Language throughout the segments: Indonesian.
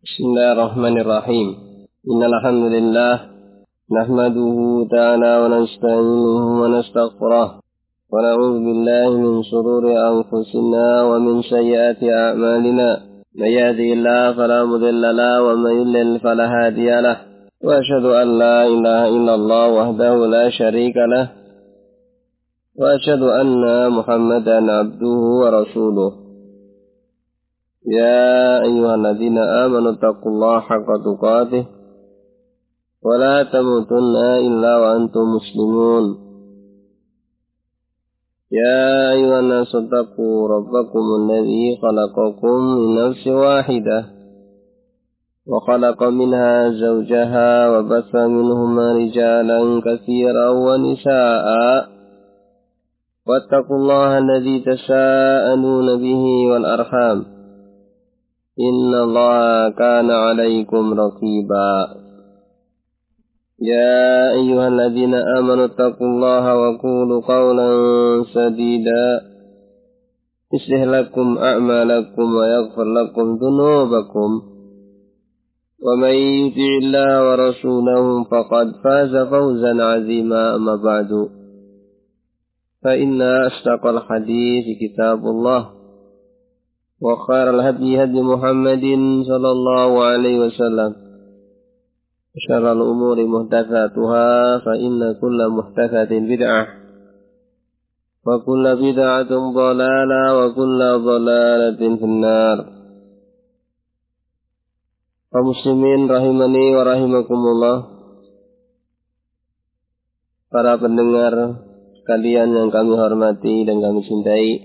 Bismillahirrahmanirrahim. Innal hamdalillah nahmaduhu ta'ala wa nasta'inuhu wa nastaghfiruh wa na'udzu billahi min shururi anfusina wa min sayyiati a'malina. May yahdihillahu fala mudilla lahu wa may yudlil fala hadiya lahu. Wa asyhadu an la ilaha illallah wahdahu la syarika lahu wa asyhadu anna Muhammadan abduhu wa rasuluh. يا أيها الذين آمنوا اتقوا الله حق تقاته ولا تموتن إلا وأنتم مسلمون يا أيها الناس اتقوا ربكم الذي خلقكم من نفس واحدة وخلق منها زوجها وبث منهما رجالا كثيرا ونساء واتقوا الله الذي تساءلون به والأرحام إن الله كان عليكم رقيبا يا أيها الذين آمنوا اتقوا الله وقولوا قولا سديدا يصلح لكم أعمالكم ويغفر لكم ذنوبكم ومن يطع الله ورسوله فقد فاز فوزا عظيما. أما بعد فإن أصدق الحديث كتاب الله وخير الهدي هدي محمد صلى الله عليه وسلم وشر الأمور محدثاتها فإن كل محدثة بدعة وكل بدعة ضلالة وكل ضلالة في النار. Kaum muslimin rahimani wa rahimakumullah, para pendengar sekalian yang kami hormati dan kami cintai,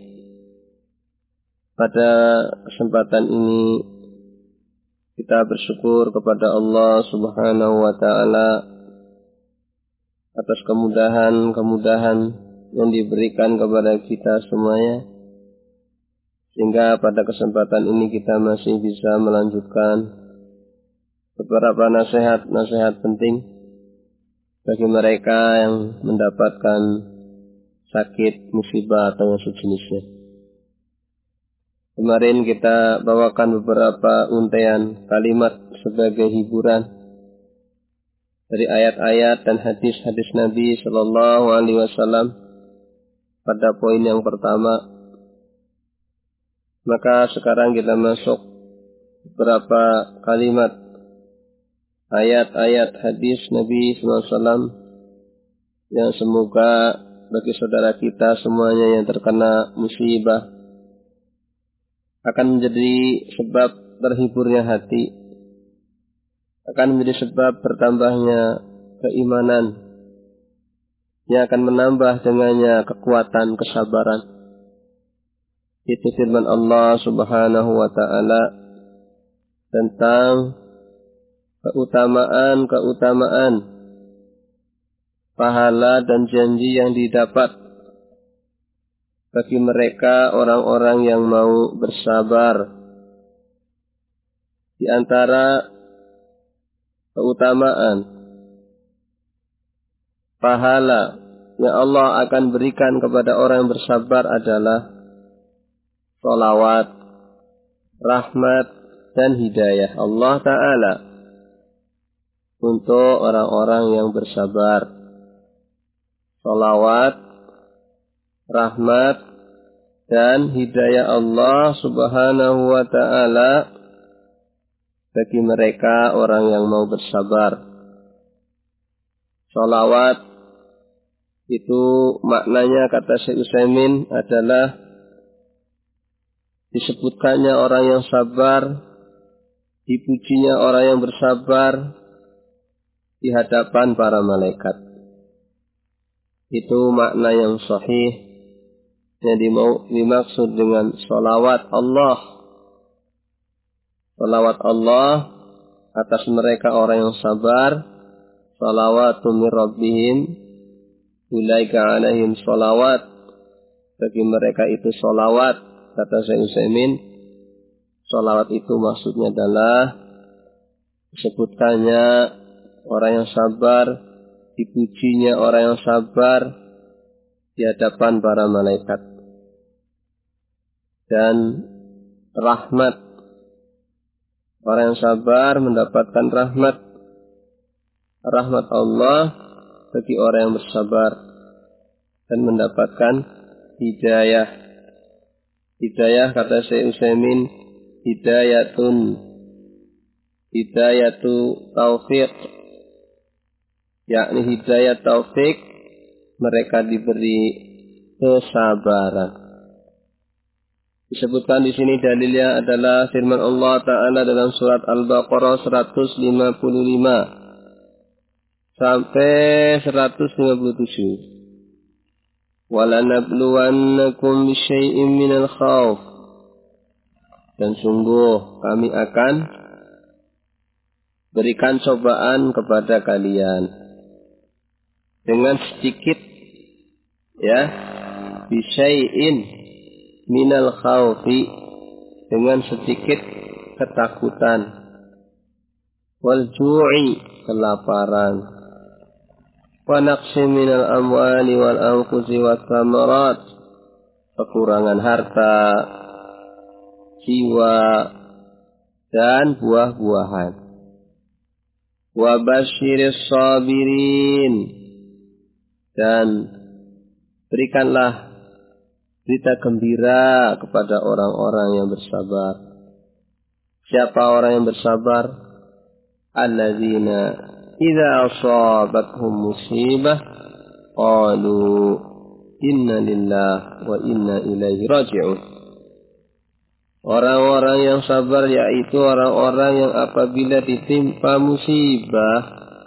pada kesempatan ini kita bersyukur kepada Allah Subhanahu wa ta'ala atas kemudahan yang diberikan kepada kita semuanya, sehingga pada kesempatan ini kita masih bisa melanjutkan beberapa nasihat penting bagi mereka yang mendapatkan sakit, musibah atau yang sejenisnya. Kemarin kita bawakan beberapa untaian kalimat sebagai hiburan dari ayat-ayat dan hadis-hadis Nabi Sallallahu Alaihi Wasallam pada poin yang pertama. Maka sekarang kita masuk beberapa kalimat ayat-ayat hadis Nabi Sallallahu Alaihi Wasallam yang semoga bagi saudara kita semuanya yang terkena musibah akan menjadi sebab terhiburnya hati, akan menjadi sebab bertambahnya keimanan, yang akan menambah dengannya kekuatan kesabaran. Itu firman Allah Subhanahu wa ta'ala tentang keutamaan pahala dan janji yang didapat bagi mereka orang-orang yang mau bersabar. Di antara keutamaan pahala yang Allah akan berikan kepada orang yang bersabar adalah sholawat, rahmat, dan hidayah Allah Ta'ala untuk orang-orang yang bersabar. Sholawat, rahmat, dan hidayah Allah Subhanahu wa ta'ala bagi mereka orang yang mau bersabar. Sholawat itu maknanya, kata Syekh Utsaimin, adalah disebutkannya orang yang sabar, dipujinya orang yang bersabar di hadapan para malaikat. Itu makna yang sahih yang dimaksud dengan sholawat Allah. Sholawat Allah atas mereka orang yang sabar. Sholawatu min rabbihim ulaika alaihim sholawat. Bagi mereka itu sholawat, kata Syekh Utsaimin. Sholawat itu maksudnya adalah disebutkannya orang yang sabar, dipujinya orang yang sabar di hadapan para malaikat. Dan rahmat Orang yang sabar mendapatkan rahmat Allah bagi orang yang bersabar dan mendapatkan hidayah. Hidayah kata Syekh Utsaimin, hidayatu taufik, yakni hidayah taufik, mereka diberi kesabaran. Disebutkan di sini dalilnya adalah firman Allah Ta'ala dalam surat Al-Baqarah 155 sampai 157. وَلَنَبْلُوَنَّكُمْ بِشَيْءٍ مِّنَ الْخَوْفِ, dan sungguh kami akan berikan cobaan kepada kalian dengan sedikit, ya, bisyai'in minal khawfi, dengan sedikit ketakutan, wal ju'i, kelaparan, wa naqsi minal amwali wal anfusi was samarat, kekurangan harta, jiwa, dan buah-buahan. Wa basyiris sabirin, dan berikanlah berita gembira kepada orang-orang yang bersabar. Siapa orang yang bersabar? Alladzina idza asabathum musibah qalu inna lillahi wa inna ilaihi raji'un. Orang-orang yang sabar yaitu orang-orang yang apabila ditimpa musibah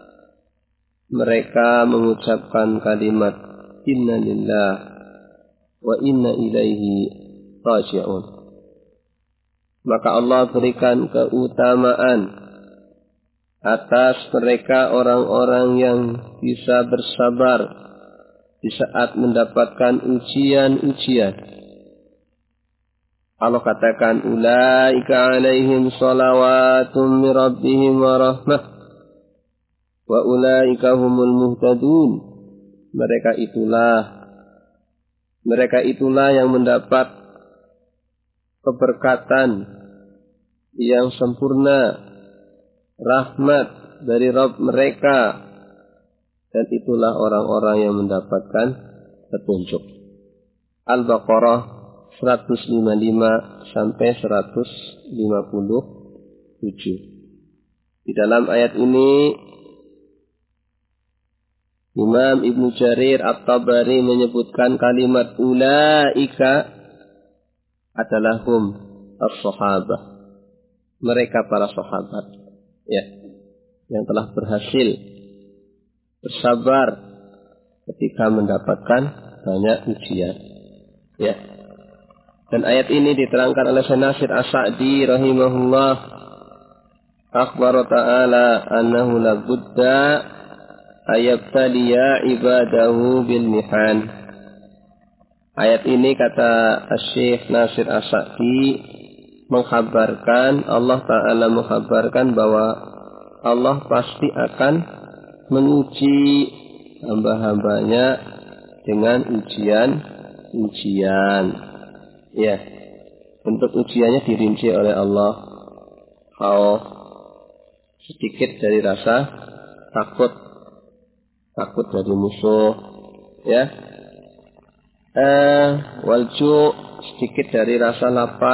mereka mengucapkan kalimat inna lillahi wa inna ilaihi raji'un. Maka Allah berikan keutamaan atas mereka orang-orang yang bisa bersabar di saat mendapatkan ujian-ujian. Allah katakan ulaika alaihim salawatum min rabbihim wa rahmah wa ulaika humul muhtadun. Mereka itulah yang mendapat keberkatan yang sempurna, rahmat dari Rabb mereka, dan itulah orang-orang yang mendapatkan petunjuk. Al-Baqarah 155 sampai 157. Di dalam ayat ini Imam Ibn Jarir At-Tabari menyebutkan kalimat ulaika adalah hum as-sahabah. Mereka para sahabat, ya, yang telah berhasil bersabar ketika mendapatkan banyak ujian, ya. Dan ayat ini diterangkan oleh Syekh Nasir As-Sa'di rahimahullah, akhbara ta'ala annahu la budda ayabtaliya ibadahu bil mihan. Ayat ini kata Syekh Nasir As-Sa'di mengkhabarkan, Allah Ta'ala mengkhabarkan bahwa Allah pasti akan menguji hamba-hambanya dengan ujian. Ya, bentuk ujiannya dirinci oleh Allah. Sedikit dari rasa takut dari musuh, ya. Walju, sedikit dari rasa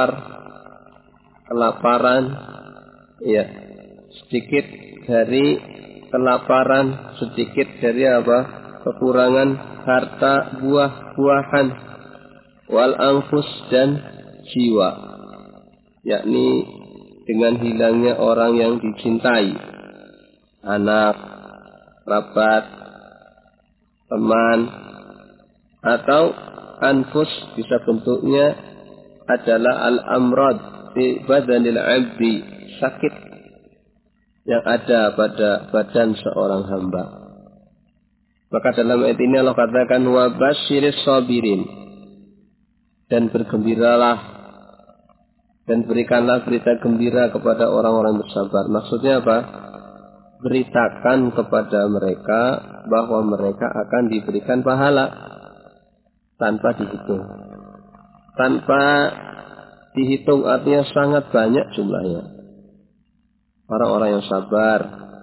kelaparan, ya. Sedikit dari kelaparan, sedikit dari kekurangan harta, buah-buahan, wal anfus, dan jiwa, yakni dengan hilangnya orang yang dicintai, anak, kerabat, teman, atau anfus bisa bentuknya adalah al-amrad fi badanil abdi, sakit yang ada pada badan seorang hamba. Maka dalam ayat ini Allah katakan wa basyiris sabirin, dan bergembiralah dan berikanlah berita gembira kepada orang-orang bersabar. Maksudnya apa? Beritakan kepada mereka bahwa mereka akan diberikan pahala tanpa dihitung. Tanpa dihitung artinya sangat banyak jumlahnya. orang-orang yang sabar,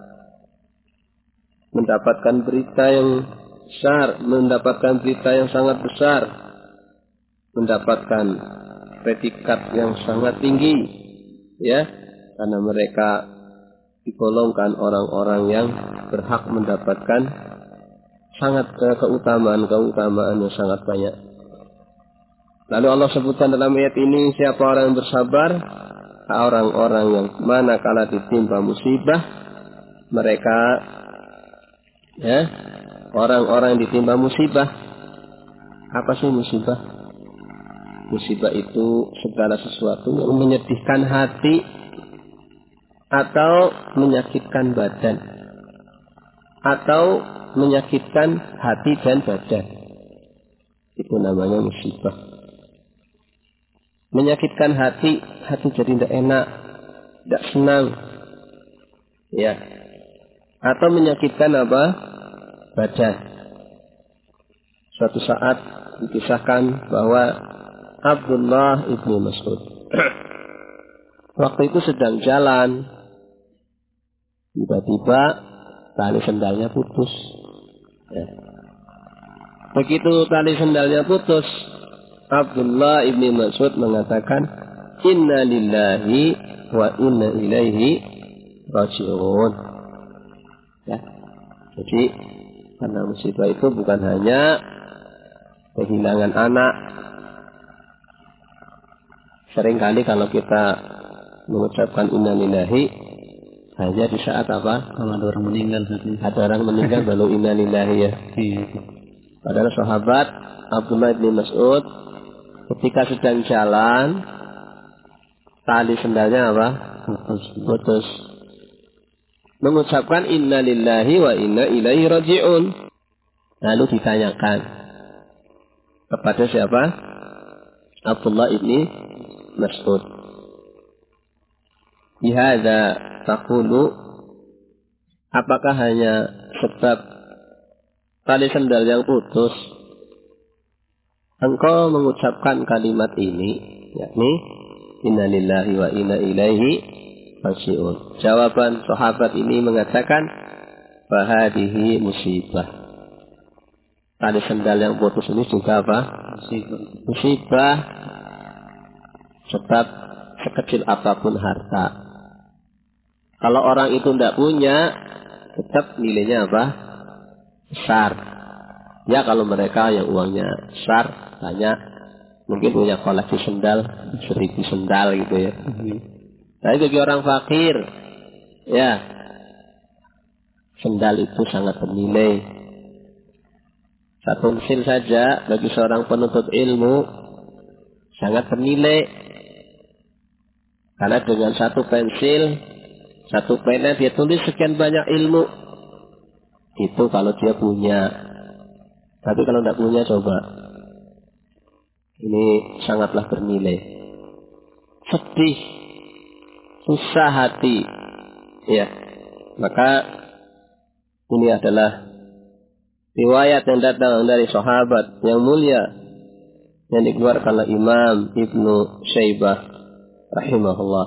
mendapatkan berita yang besar, mendapatkan berita yang sangat besar, mendapatkan predikat yang sangat tinggi, ya, karena mereka digolongkan orang-orang yang berhak mendapatkan sangat keutamaan yang sangat banyak. Lalu Allah sebutkan dalam ayat ini, siapa orang yang bersabar? Orang-orang yang mana kala ditimpa musibah, mereka, ya, orang-orang yang ditimpa musibah. Apa sih musibah? Musibah itu segala sesuatu yang menyedihkan hati atau menyakitkan badan, atau menyakitkan hati dan badan. Itu namanya musibah. Menyakitkan hati jadi tidak enak, tidak senang, ya. Atau menyakitkan apa? Badan. Suatu saat dikisahkan bahwa Abdullah ibni Mas'ud waktu itu sedang jalan, tiba-tiba tali sendalnya putus. Ya. Begitu tali sendalnya putus, Abdullah ibni Mas'ud mengatakan, Inna lillahi wa inna ilaihi raji'un. Ya. Jadi karena musibah itu bukan hanya kehilangan anak. Seringkali kalau kita mengucapkan inna lillahi hanya di saat apa? Kalau ada orang meninggal. Ada orang meninggal baru inna lillahi, ya. Padahal sahabat Abdullah bin Mas'ud ketika sedang jalan, tali sendalnya apa? Putus. Mengucapkan inna lillahi wa inna ilaihi raji'un. Lalu ditanyakan kepada siapa? Abdullah ibni Mas'ud. Bihadza taqulu, apakah hanya sebab tali sendal yang putus engkau mengucapkan kalimat ini, yakni inna lillahi wa inna ilaihi raji'un? Jawaban sahabat ini mengatakan, fahadihi musibah. Tali sendal yang putus ini juga apa? Musibah. Sebab sekecil apapun harta, kalau orang itu tidak punya, tetap nilainya apa? Besar. Ya kalau mereka yang uangnya besar, banyak, mungkin punya koleksi sendal 1000 sendal gitu, ya. Tapi bagi orang fakir, ya, sendal itu sangat bernilai. Satu pensil saja bagi seorang penuntut ilmu sangat bernilai. Karena dengan satu pensil, satu pena dia tulis sekian banyak ilmu. Itu kalau dia punya. Tapi kalau tidak punya, coba. Ini sangatlah bernilai. Sedih, susah hati, ya. Maka ini adalah riwayat yang datang dari sahabat yang mulia yang dikeluarkan oleh Imam Ibnu Syaibah rahimahullah.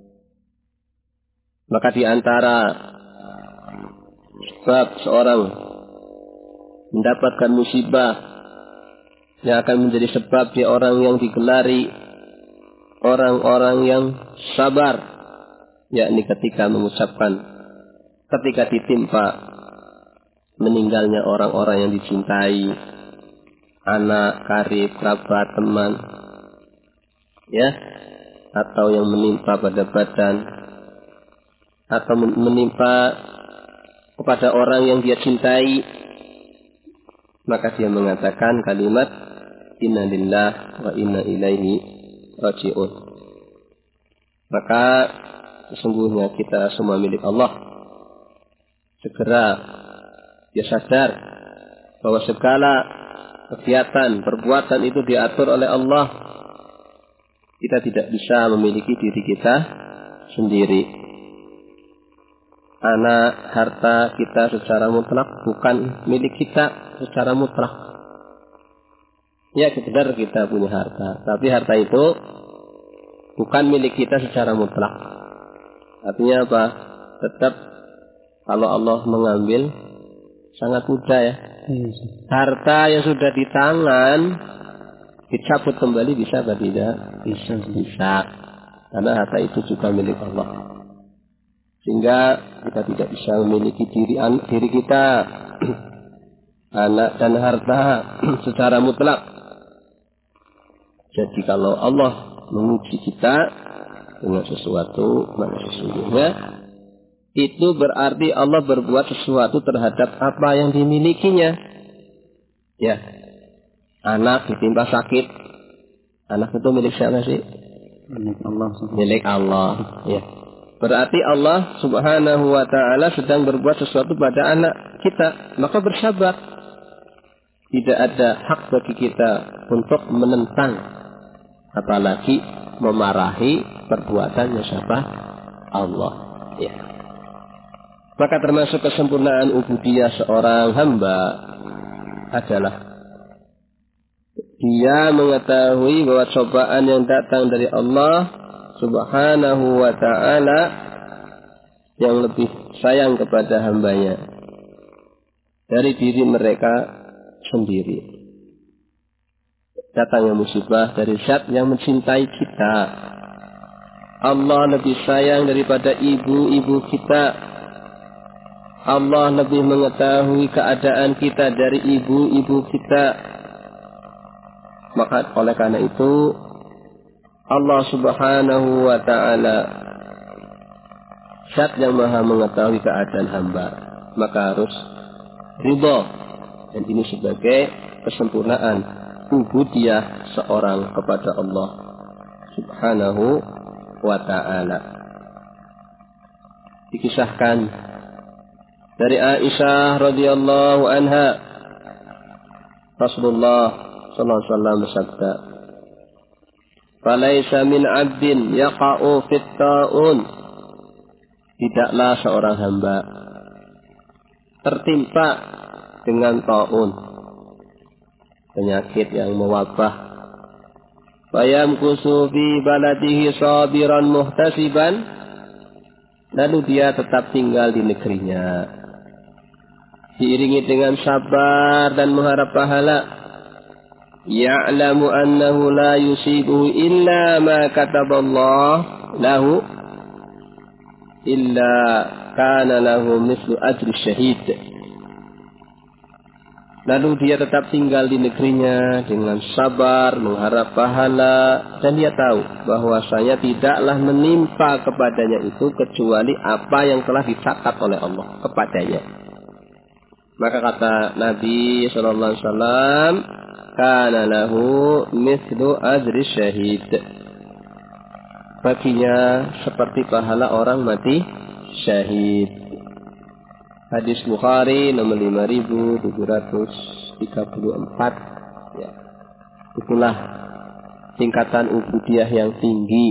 Maka di antara sebab seorang mendapatkan musibah yang akan menjadi sebab dia orang yang digelari orang-orang yang sabar, yakni ketika ditimpa meninggalnya orang-orang yang dicintai, anak, karib, kerabat, teman, ya, atau yang menimpa pada badan, atau menimpa kepada orang yang dia cintai, maka dia mengatakan kalimat inna lillahi wa inna ilaihi raji'un. Maka sesungguhnya kita semua milik Allah. Segera dia sadar bahwa segala kegiatan, perbuatan itu diatur oleh Allah. Kita tidak bisa memiliki diri kita sendiri. Anak, harta kita secara mutlak bukan milik kita secara mutlak. Ya, benar kita punya harta, tapi harta itu bukan milik kita secara mutlak. Artinya apa? Tetap kalau Allah mengambil sangat mudah ya. Harta yang sudah di tangan dicabut kembali bisa atau tidak? Bisa. Karena harta itu juga milik Allah. Sehingga kita tidak bisa memiliki diri kita, anak dan harta secara mutlak. Jadi kalau Allah menguji kita dengan sesuatu, maka sesungguhnya itu berarti Allah berbuat sesuatu terhadap apa yang dimilikinya. Ya, anak ditimpa sakit, anak itu milik siapa sih? Milik Allah. Milik Allah. Ya, berarti Allah Subhanahu wa Ta'ala sedang berbuat sesuatu pada anak kita, maka bersabar. Tidak ada hak bagi kita untuk menentang, apalagi memarahi perbuatannya siapa? Allah. Ya. Maka termasuk kesempurnaan ubudiyah seorang hamba adalah dia mengetahui bahwa cobaan yang datang dari Allah Subhanahu wa Ta'ala yang lebih sayang kepada hambanya dari diri mereka sendiri. Datangnya musibah dari zat yang mencintai kita. Allah lebih sayang daripada ibu-ibu kita. Allah lebih mengetahui keadaan kita dari ibu-ibu kita. Maka oleh karena itu Allah Subhanahu wa Ta'ala zat yang maha mengetahui keadaan hamba, maka harus ridha. Dan ini sebagai kesempurnaan ubudiyah seorang kepada Allah Subhanahu wa Ta'ala. Dikisahkan dari Aisyah radhiyallahu anha, Rasulullah sallallahu alaihi wasallam bersabda, "Falaisa min 'abdin yaqa'u fit ta'un." Tidaklah seorang hamba tertimpa dengan ta'un, penyakit yang mewabah. Fayamkusu fi baladihi sabiran muhtasiban, lalu dia tetap tinggal di negerinya, diiringi dengan sabar dan mengharap pahala. Ya'lamu annahu la yusibuhu illa ma kataballah lahu, illa kana lahu mislu ajri syahid. Lalu dia tetap tinggal di negerinya dengan sabar, mengharap pahala, dan dia tahu bahwasanya tidaklah menimpa kepadanya itu kecuali apa yang telah dicatat oleh Allah kepadanya. Maka kata Nabi sallallahu alaihi wasallam, kana lahu mithlu ajri syahid. Baginya seperti pahala orang mati syahid. Hadis Bukhari nomor 5734. Ya. Itulah tingkatan ubudiyah yang tinggi.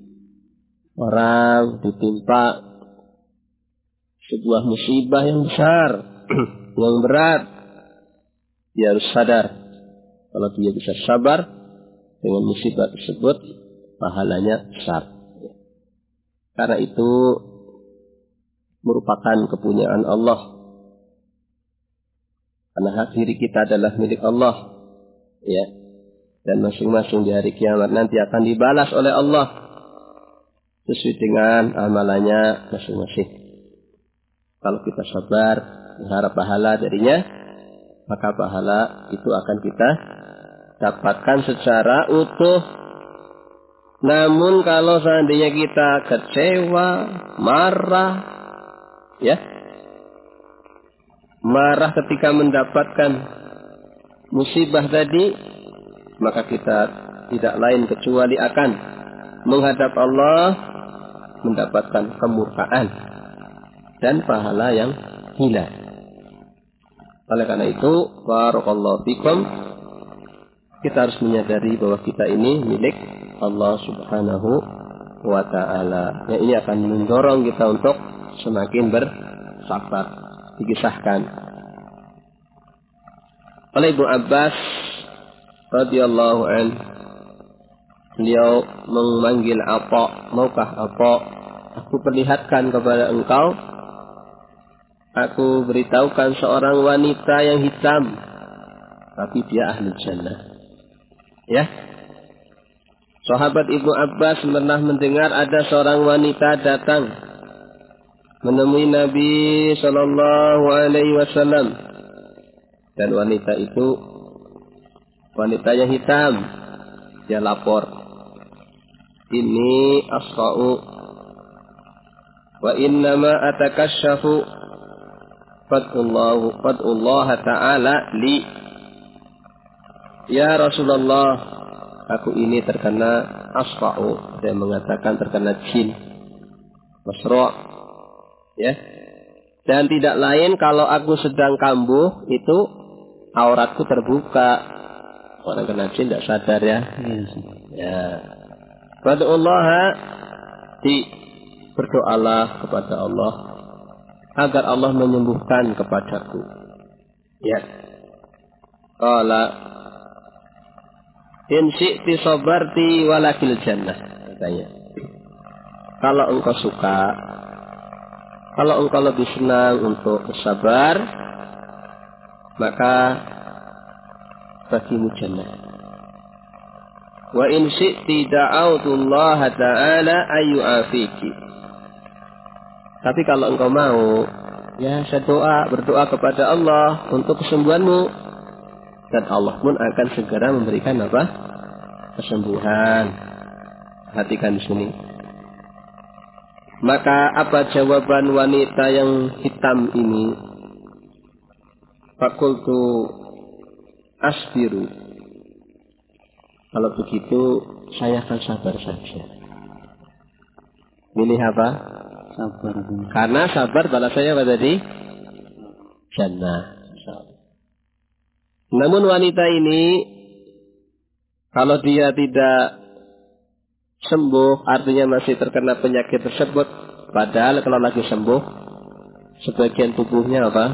Orang ditimpa sebuah musibah yang besar, yang berat, dia harus sadar kalau dia bisa sabar dengan musibah tersebut, pahalanya besar. Karena itu merupakan kepunyaan Allah. Karena hak diri kita adalah milik Allah. Ya. Dan masing-masing di hari kiamat nanti akan dibalas oleh Allah sesuai dengan amalannya masing-masing. Kalau kita sabar, mengharap pahala darinya, maka pahala itu akan kita dapatkan secara utuh. Namun kalau seandainya kita kecewa, marah, ya, marah ketika mendapatkan musibah tadi, maka kita tidak lain kecuali akan menghadap Allah mendapatkan kemurkaan dan pahala yang hilang. Oleh karena itu, barakallahu fikum, kita harus menyadari bahwa kita ini milik Allah Subhanahu wa Ta'ala. Yang ini akan mendorong kita untuk semakin bersabar. Dikisahkan oleh Ibnu Abbas radhiyallahu anhu, beliau memanggil Atha, maukah Atha? aku perlihatkan kepada engkau, aku beritahukan seorang wanita yang hitam, tapi dia ahli jannah. Ya. Sahabat Ibnu Abbas pernah mendengar ada seorang wanita datang menemui Nabi Shallallahu Alaihi Wasallam, dan wanita itu wanita yang hitam. Dia lapor, ini asfa'u wa innama atakasyafu fad'ullah ta'ala li. Ya Rasulullah, aku ini terkena asfa'u. Dia mengatakan terkena jin. Masra'. Ya. Dan tidak lain kalau aku sedang kambuh, itu auratku terbuka. Orang kena jin tidak sadar ya. Ya. Fad'ullah, berdoalah kepada Allah agar Allah menyembuhkan kepadaku. Ya. Qala in syi'ti sabarti walakil jannah, katanya. Kalau engkau suka, kalau engkau lebih senang untuk bersabar, maka bagimu jannah. Wa in syi'ti da'autullah ta'ala ayyu'afiki. Tapi kalau engkau mau, ya saya berdoa kepada Allah untuk kesembuhanmu, dan Allah pun akan segera memberikan apa? Kesembuhan. Perhatikan di sini. Maka apa jawaban wanita yang hitam ini? Fakultu asbiru. Kalau begitu saya akan sabar saja. Milih apa? Sabar. Karena sabar balasannya apa tadi? Jannah. Namun wanita ini, kalau dia tidak sembuh, artinya masih terkena penyakit tersebut. Padahal kalau lagi sembuh, sebagian tubuhnya apa?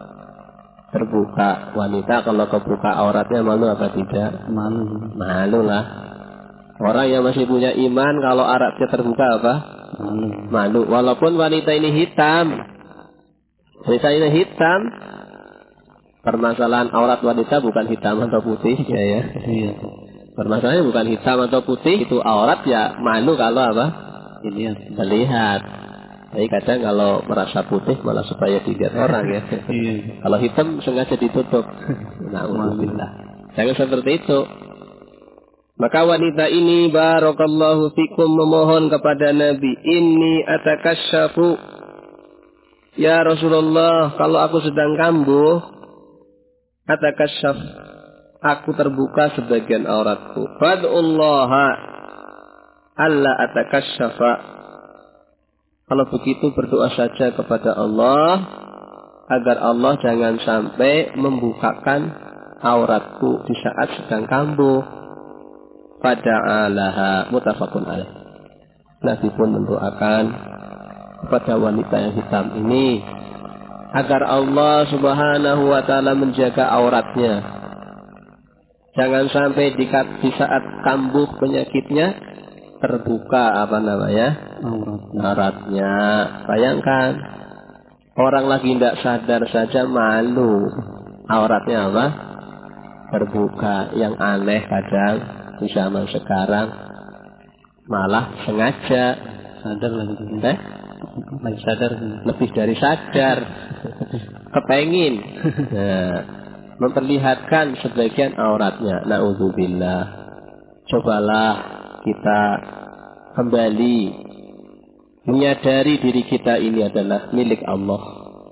Terbuka. Wanita kalau kebuka auratnya malu apa tidak? Malu. Malu lah. Orang yang masih punya iman kalau auratnya terbuka apa? Malu. Malu. Walaupun wanita ini hitam. Wanita ini hitam. Permasalahan aurat wanita bukan hitam atau putih, ya ya. Iya. Permasalahannya bukan hitam atau putih, itu aurat ya malu kalau apa? Ini terlihat. Jadi kadang kalau merasa putih malah supaya dilihat orang ya. Iya. Kalau hitam sengaja ditutup. Na'udzubillah. Jangan seperti itu. Maka wanita ini barakallahu fikum memohon kepada Nabi, inni atakasyafu. Ya Rasulullah, kalau aku sedang kambuh, atakasyaf, aku terbuka sebagian auratku. Fad'ullaha alla atakasyafa. Kalau begitu berdoa saja kepada Allah agar Allah jangan sampai membukakan auratku di saat sedang kambuh. Fada'alaha muttafaqun alaih. Nabi pun mendoakan kepada wanita yang hitam ini agar Allah Subhanahu wa taala menjaga auratnya. Jangan sampai di saat kambuh penyakitnya terbuka auratnya. Bayangkan orang lagi tidak sadar saja malu, auratnya apa? Terbuka. Yang aneh kadang di zaman sekarang malah sengaja sadar lagi. Lagi sadar, lebih dari sadar, kepengin memperlihatkan sebagian auratnya. Na'udzubillah. Cobalah kita kembali menyadari diri kita ini adalah milik Allah.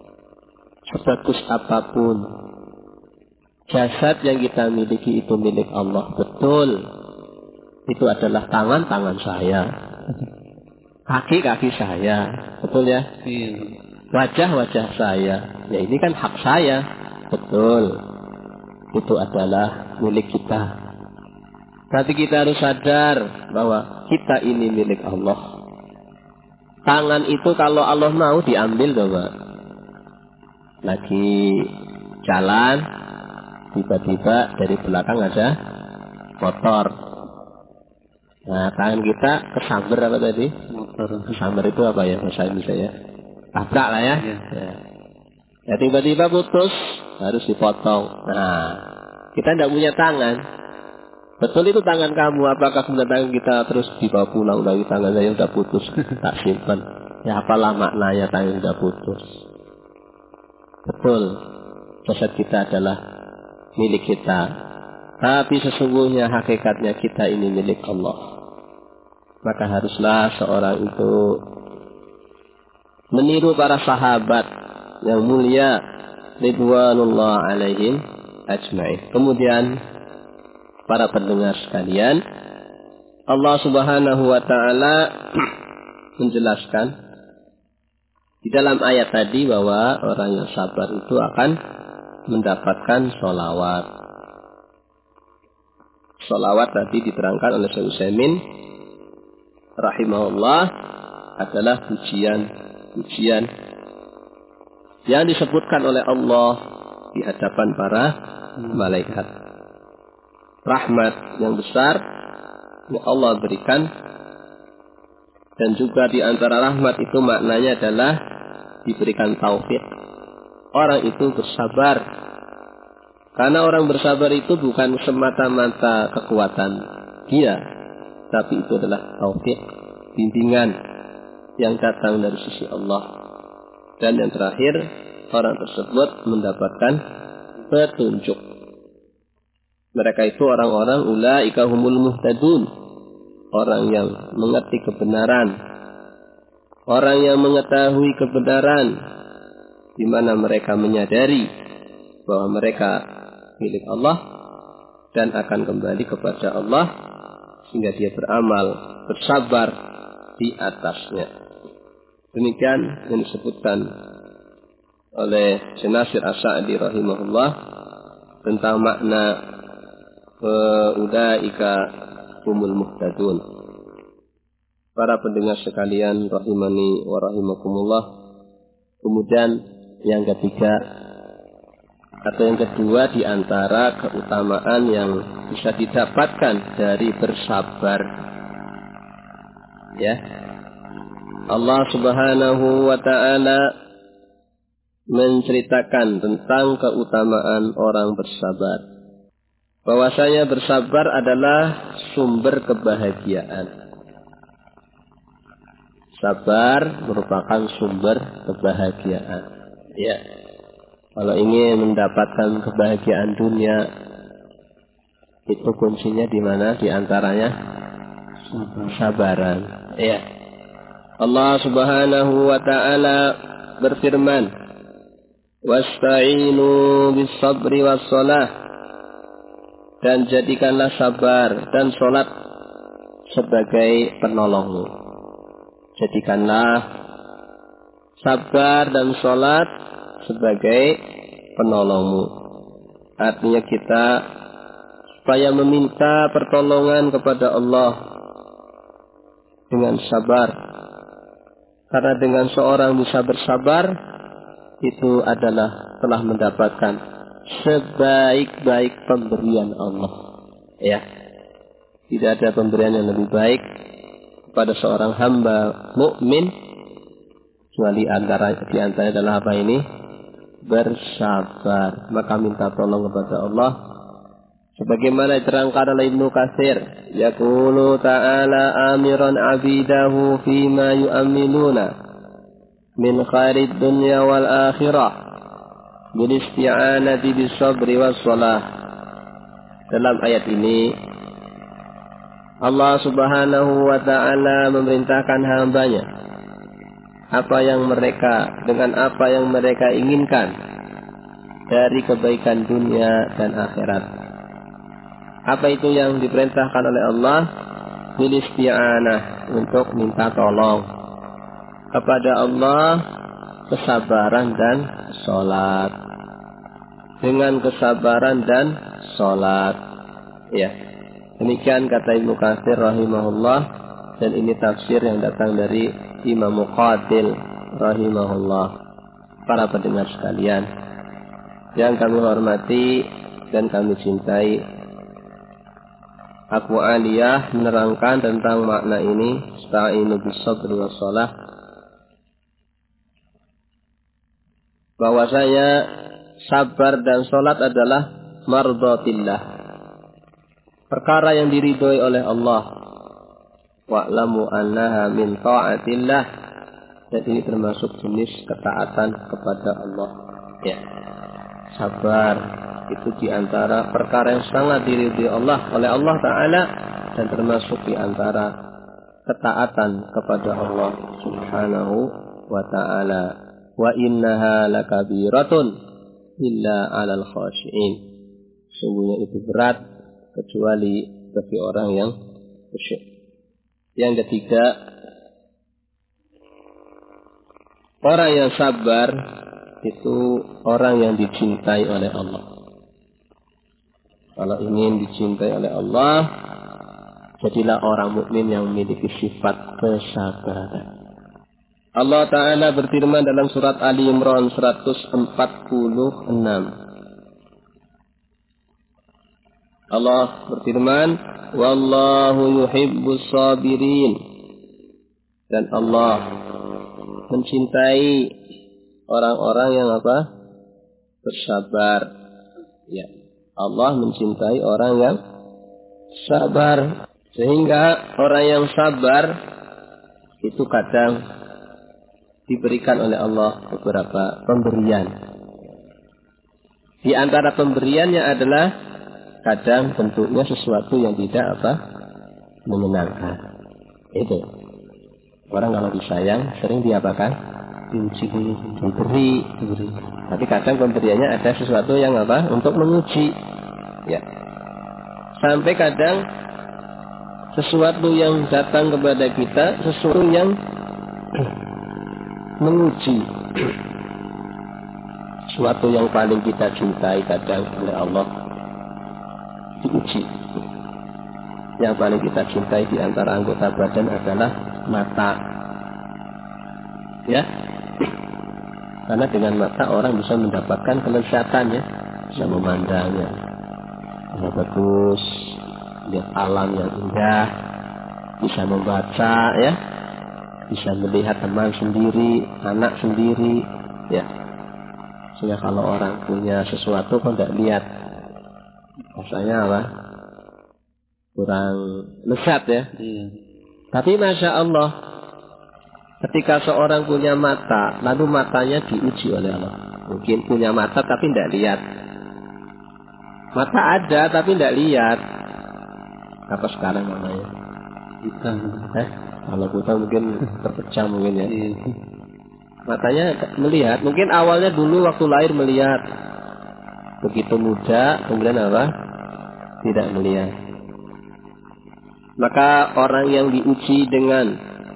Sebagus apapun jasad yang kita miliki itu milik Allah. Betul, itu adalah tangan saya, kaki saya, betul ya? Wajah saya, ya ini kan hak saya. Betul, itu adalah milik kita. Tapi kita harus sadar bahwa kita ini milik Allah. Tangan itu kalau Allah mau diambil, coba. Lagi jalan, tiba-tiba dari belakang ada motor. Nah, tangan kita kesamber apa tadi? Sambar itu apa ya bahasa Indonesia ya? Tabrak lah ya. Ya tiba-tiba putus, harus dipotong. Nah, kita tidak punya tangan. Betul itu tangan kamu. Apakah kemudian tangan kita terus dibawa pulang dari tangan saya sudah putus, tak simpan? Ya apalah maknanya tangan sudah putus? Betul, jasad kita adalah milik kita. Tapi sesungguhnya hakikatnya kita ini milik Allah. Maka haruslah seorang itu meniru para sahabat yang mulia ridwanullah alaihim ajma'in. Kemudian para pendengar sekalian, Allah Subhanahu wa taala menjelaskan di dalam ayat tadi bahwa orang yang sabar itu akan mendapatkan sholawat. Sholawat tadi diterangkan oleh Syekh Utsaimin rahimahullah adalah pujian yang disebutkan oleh Allah di hadapan para malaikat. Rahmat yang besar yang Allah berikan, dan juga di antara rahmat itu maknanya adalah diberikan taufik. Orang itu bersabar, karena orang bersabar itu bukan semata-mata kekuatan dia, tapi itu adalah taufik, bimbingan yang datang dari sisi Allah. Dan yang terakhir, orang tersebut mendapatkan petunjuk. Mereka itu orang-orang ulaika humul muhtadun, orang yang mengerti kebenaran, orang yang mengetahui kebenaran, di mana mereka menyadari bahwa mereka milik Allah dan akan kembali kepada Allah, sehingga dia beramal, bersabar di atasnya. Demikian yang disebutkan oleh Syekh Nasir As-Sa'di rahimahullah tentang makna ulaika humul muhtadun. Para pendengar sekalian rahimani wa rahimakumullah. Kemudian yang ketiga atau yang kedua di antara keutamaan yang bisa didapatkan dari bersabar, ya, Allah Subhanahu wa ta'ala menceritakan tentang keutamaan orang bersabar. Bahwasanya bersabar adalah sumber kebahagiaan. Sabar merupakan sumber kebahagiaan. Ya. Kalau ingin mendapatkan kebahagiaan dunia, itu kuncinya di mana? Di antaranya sabaran. Ya. Allah Subhanahu wa ta'ala berfirman, wasta'inu bis-sabri was-shalah, dan jadikanlah sabar dan sholat sebagai penolongmu. Jadikanlah sabar dan sholat sebagai penolongmu. Artinya kita supaya meminta pertolongan kepada Allah dengan sabar. Karena dengan seorang bisa bersabar, itu adalah telah mendapatkan sebaik-baik pemberian Allah. Ya, tidak ada pemberian yang lebih baik kepada seorang hamba mukmin kecuali di antaranya adalah apa ini? Bersabar. Maka minta tolong kepada Allah. Sebagaimana diterangkan oleh Ibnu Katsir, yaqulu ta'ala amiran 'abidahu fima yu'amiluna min khairid dunya wal akhirah bil isti'anati bis sabri was shalah. Dalam ayat ini Allah Subhanahu wa ta'ala memerintahkan hambanya dengan apa yang mereka inginkan dari kebaikan dunia dan akhirat. Apa itu yang diperintahkan oleh Allah? Bil isti'anah, untuk minta tolong kepada Allah, kesabaran dan sholat. Dengan kesabaran dan sholat, ya. Demikian kata Ibnu Katsir rahimahullah, dan ini tafsir yang datang dari Imam Muqatil rahimahullah. Para pendengar sekalian yang kami hormati dan kami cintai, Abu Aliyah menerangkan tentang makna ini, ista'inu bis-sabri was-shalah, bahwasanya sabar dan salat adalah mardhatillah, perkara yang diridhoi oleh Allah. Wa'lamu annaha min ta'atillah, dan ini termasuk jenis ketaatan kepada Allah. Ya, sabar itu diantara perkara yang sangat diridhoi Allah oleh Allah Ta'ala, dan termasuk diantara ketaatan kepada Allah Subhanahu wa Ta'ala. Wa innaha lakabiratun illa 'alal khashi'in, sungguhnya itu berat kecuali bagi orang yang khusyuk. Yang ketiga, orang yang sabar itu orang yang dicintai oleh Allah. Kalau ingin dicintai oleh Allah, jadilah orang mukmin yang memiliki sifat kesabaran. Allah Ta'ala berfirman dalam surat Ali Imran 146. Allah berfirman, Wallahu yuhibbus sabirin. Dan Allah mencintai orang-orang yang apa? Bersabar. Ya, Allah mencintai orang yang sabar. Sehingga orang yang sabar itu kadang diberikan oleh Allah beberapa pemberian. Di antara pemberiannya adalah kadang bentuknya sesuatu yang tidak menyenangkan. Itu. Orang kalau disayang sering diapakan? Diuji, diberi. Tapi kadang pemberiannya ada sesuatu yang untuk menguji. Ya. Sampai kadang sesuatu yang datang kepada kita, sesuatu yang menguji. Sesuatu yang paling kita cintai kadang oleh Allah diuji. Yang paling kita cintai di antara anggota badan adalah mata. Ya. Karena dengan mata orang bisa mendapatkan kelezatan, ya. Bisa memandangnya. Yang bagus, lihat alam yang indah, bisa membaca, ya. Bisa melihat teman sendiri, anak sendiri, ya. Sehingga kalau orang punya sesuatu kok tidak lihat, rasanya kurang lezat, ya. Tapi Masya Allah, ketika seorang punya mata, lalu matanya diuji oleh Allah. Mungkin punya mata tapi tidak lihat. Mata ada tapi tidak lihat. Apa sekarang namanya? Buta. Kalau buta mungkin terpecah mungkin, ya. Matanya melihat. Mungkin awalnya dulu waktu lahir melihat. Begitu muda, kemudian tidak melihat. Maka orang yang diuji dengan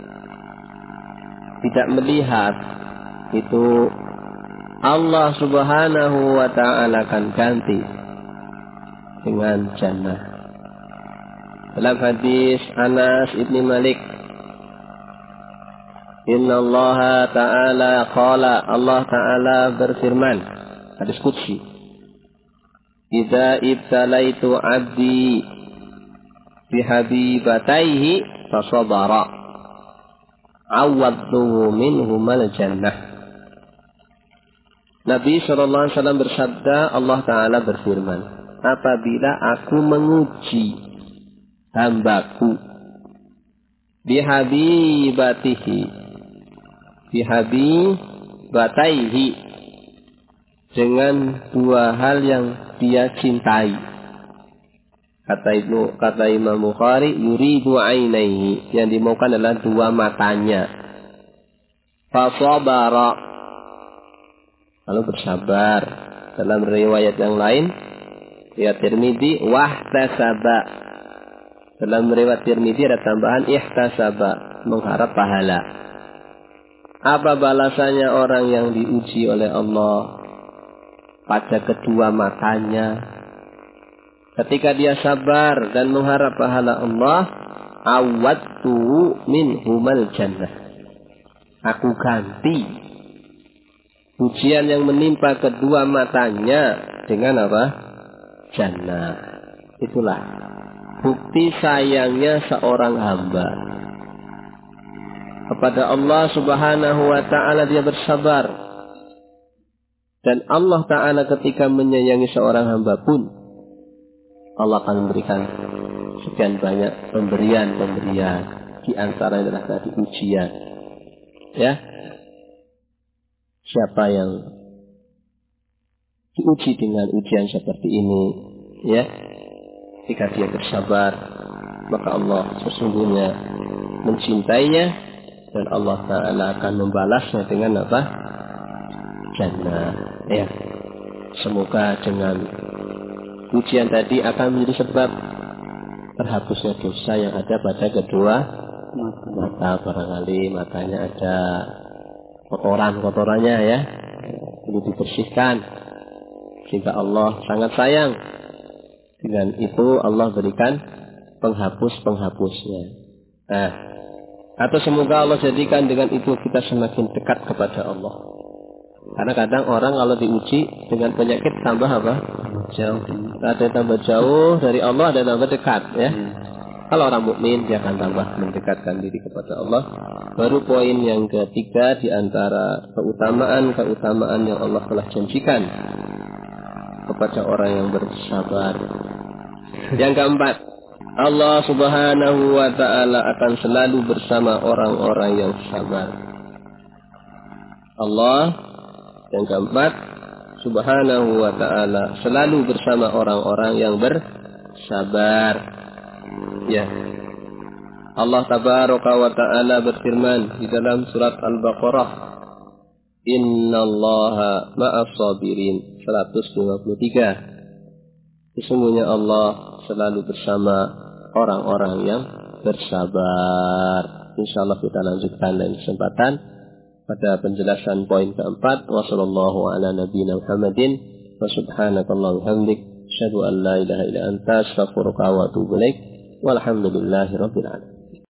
tidak melihat, itu Allah Subhanahu wa Ta'ala akan ganti dengan jannah. Dalam hadis Anas ibn Malik, Inna Allah Ta'ala qala, Allah Ta'ala berfirman, hadis qudsi, Idza ibtalaitu abdi bihabibataihi fasabara awadduhu minhumal jannah. Nabi SAW bersabda, Allah Ta'ala berfirman, apabila aku menguji hambaku bihabibataihi dengan dua hal yang dia cintai. Kata Imam Bukhari, yuridu ainaihi, yang dimaukan adalah dua matanya. Fasabara, lalu bersabar. Dalam riwayat yang lain, riwayat Tirmidzi, wahtasaba. Dalam riwayat Tirmidzi ada tambahan ihtasaba, mengharap pahala. Apa balasannya orang yang diuji oleh Allah pada kedua matanya? Ketika dia sabar dan mengharap pahala Allah, awadtu minhumal jannah, aku ganti ujian yang menimpa kedua matanya dengan Jannah. Itulah bukti sayangnya seorang hamba kepada Allah Subhanahu wa ta'ala, dia bersabar. Dan Allah Ta'ala ketika menyayangi seorang hamba pun, Allah akan memberikan sekian banyak pemberian-pemberian. Di antaranya adalah tadi ujian. Ya, siapa yang diuji dengan ujian seperti ini, ya, jika dia bersabar, maka Allah sesungguhnya mencintainya dan Allah Ta'ala akan membalasnya dengan apa? Jannah. Ya, semoga dengan ujian tadi akan menjadi sebab terhapusnya dosa yang ada pada kedua mata. Barangkali matanya ada kotorannya, ya, perlu dibersihkan, sehingga Allah sangat sayang. Dengan itu Allah berikan penghapusnya. Nah, atau semoga Allah jadikan dengan itu kita semakin dekat kepada Allah. Karena kadang orang kalau diuji dengan penyakit tambah apa? Jauh. Ada yang tambah jauh dari Allah, ada yang tambah dekat, ya. Kalau orang mukmin dia akan tambah mendekatkan diri kepada Allah. Baru poin yang ketiga di antara keutamaan yang Allah telah janjikan kepada orang yang bersabar. Yang keempat, Allah Subhanahu wa ta'ala akan selalu bersama orang-orang yang sabar. Allah yang keempat, Subhanahu wa ta'ala selalu bersama orang-orang yang bersabar. Ya. Allah Tabaraka wa ta'ala berfirman di dalam surat Al-Baqarah, Innallaha ma'as sabirin 153. Sesungguhnya Allah selalu bersama orang-orang yang bersabar. Insyaallah kita lanjutkan lain kesempatan pada penjelasan poin keempat. Wassallallahu ala nabiyyina Muhammadin wa subhanakallahumma hamdik asyhadu an la ilaha illa anta astaghfiruka wa atubu ilaik. Walhamdulillahi rabbil alamin.